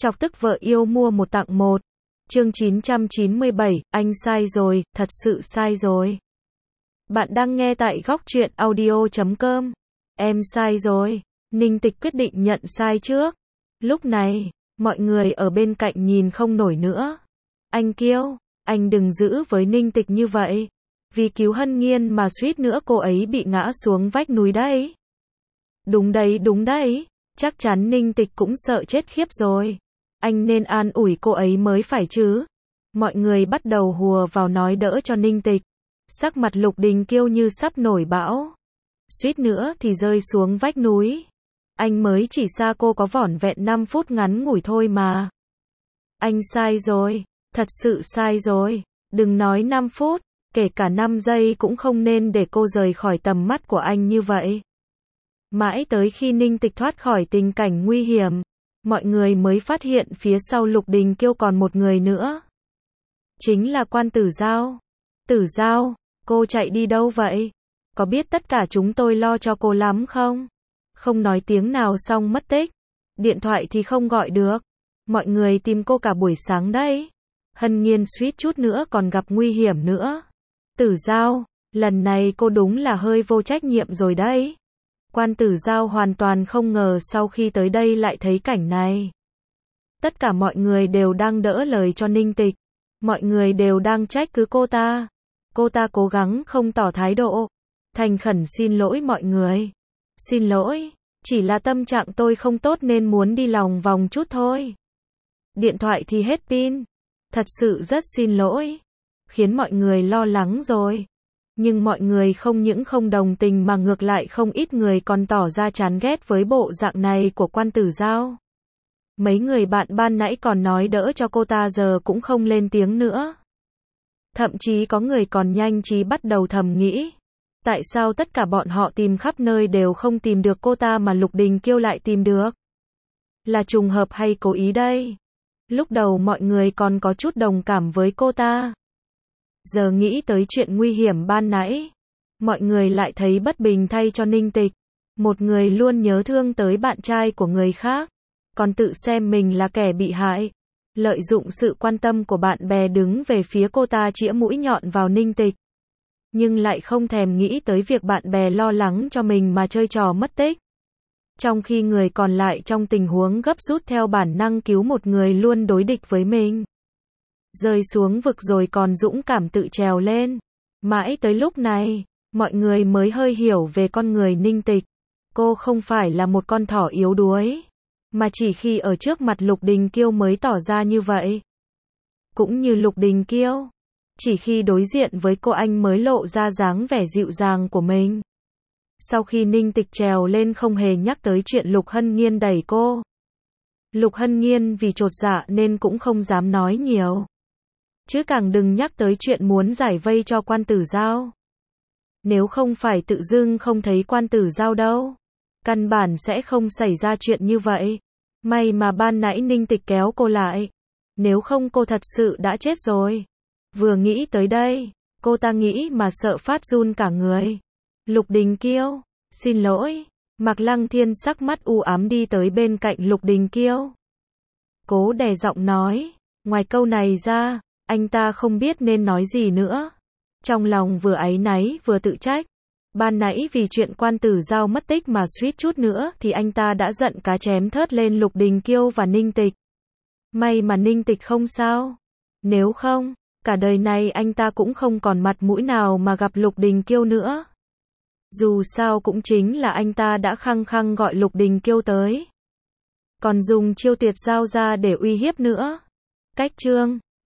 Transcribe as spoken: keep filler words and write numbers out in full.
Chọc tức vợ yêu mua một tặng một. Chương chín trăm chín mươi bảy, anh sai rồi, thật sự sai rồi. Bạn đang nghe tại góc truyện audio chấm com. Em sai rồi. Ninh Tịch quyết định nhận sai trước. Lúc này, mọi người ở bên cạnh nhìn không nổi nữa. Anh Kiêu, anh đừng giữ với Ninh Tịch như vậy. Vì cứu Hân Nhiên mà suýt nữa cô ấy bị ngã xuống vách núi đấy. Đúng đấy, đúng đấy. Chắc chắn Ninh Tịch cũng sợ chết khiếp rồi. Anh nên an ủi cô ấy mới phải chứ. Mọi người bắt đầu hùa vào nói đỡ cho Ninh Tịch. Sắc mặt Lục Đình Kiêu như sắp nổi bão. Suýt nữa thì rơi xuống vách núi. Anh mới chỉ xa cô có vỏn vẹn năm phút ngắn ngủi thôi mà. Anh sai rồi, thật sự sai rồi. Đừng nói năm phút, kể cả năm giây cũng không nên để cô rời khỏi tầm mắt của anh như vậy. Mãi tới khi Ninh Tịch thoát khỏi tình cảnh nguy hiểm, mọi người mới phát hiện phía sau Lục Đình Kiêu còn một người nữa. Chính là Quan Tử Giao. Tử Giao, cô chạy đi đâu vậy? Có biết tất cả chúng tôi lo cho cô lắm không? Không nói tiếng nào xong mất tích. Điện thoại thì không gọi được. Mọi người tìm cô cả buổi sáng đấy. Hân Nhiên suýt chút nữa còn gặp nguy hiểm nữa. Tử Giao, lần này cô đúng là hơi vô trách nhiệm rồi đấy. Quan Tử Giao hoàn toàn không ngờ sau khi tới đây lại thấy cảnh này. Tất cả mọi người đều đang đỡ lời cho Ninh Tịch. Mọi người đều đang trách cứ cô ta. Cô ta cố gắng không tỏ thái độ. Thành khẩn xin lỗi mọi người. Xin lỗi, chỉ là tâm trạng tôi không tốt nên muốn đi lòng vòng chút thôi. Điện thoại thì hết pin. Thật sự rất xin lỗi. Khiến mọi người lo lắng rồi. Nhưng mọi người không những không đồng tình mà ngược lại không ít người còn tỏ ra chán ghét với bộ dạng này của Quan Tử Giao. Mấy người bạn ban nãy còn nói đỡ cho cô ta giờ cũng không lên tiếng nữa. Thậm chí có người còn nhanh trí bắt đầu thầm nghĩ. Tại sao tất cả bọn họ tìm khắp nơi đều không tìm được cô ta mà Lục Đình Kiêu lại tìm được? Là trùng hợp hay cố ý đây? Lúc đầu mọi người còn có chút đồng cảm với cô ta. Giờ nghĩ tới chuyện nguy hiểm ban nãy, mọi người lại thấy bất bình thay cho Ninh Tịch. Một người luôn nhớ thương tới bạn trai của người khác, còn tự xem mình là kẻ bị hại. Lợi dụng sự quan tâm của bạn bè đứng về phía cô ta chĩa mũi nhọn vào Ninh Tịch. Nhưng lại không thèm nghĩ tới việc bạn bè lo lắng cho mình mà chơi trò mất tích. Trong khi người còn lại trong tình huống gấp rút theo bản năng cứu một người luôn đối địch với mình. Rơi xuống vực rồi còn dũng cảm tự trèo lên. Mãi tới lúc này, mọi người mới hơi hiểu về con người Ninh Tịch. Cô không phải là một con thỏ yếu đuối, mà chỉ khi ở trước mặt Lục Đình Kiêu mới tỏ ra như vậy. Cũng như Lục Đình Kiêu, chỉ khi đối diện với cô anh mới lộ ra dáng vẻ dịu dàng của mình. Sau khi Ninh Tịch trèo lên không hề nhắc tới chuyện Lục Hân Nhiên đẩy cô. Lục Hân Nhiên vì chột dạ nên cũng không dám nói nhiều. Chứ càng đừng nhắc tới chuyện muốn giải vây cho Quan Tử Giao. Nếu không phải tự dưng không thấy Quan Tử Giao đâu, căn bản sẽ không xảy ra chuyện như vậy. May mà ban nãy Ninh Tịch kéo cô lại. Nếu không cô thật sự đã chết rồi. Vừa nghĩ tới đây, cô ta nghĩ mà sợ phát run cả người. Lục Đình Kiêu, xin lỗi. Mạc Lăng Thiên sắc mắt u ám đi tới bên cạnh Lục Đình Kiêu. Cố đè giọng nói, ngoài câu này ra, anh ta không biết nên nói gì nữa. Trong lòng vừa áy náy vừa tự trách. Ban nãy vì chuyện Quan Tử Giao mất tích mà suýt chút nữa thì anh ta đã giận cá chém thớt lên Lục Đình Kiêu và Ninh Tịch. May mà Ninh Tịch không sao. Nếu không, cả đời này anh ta cũng không còn mặt mũi nào mà gặp Lục Đình Kiêu nữa. Dù sao cũng chính là anh ta đã khăng khăng gọi Lục Đình Kiêu tới. Còn dùng chiêu tuyệt giao ra để uy hiếp nữa. Cách chương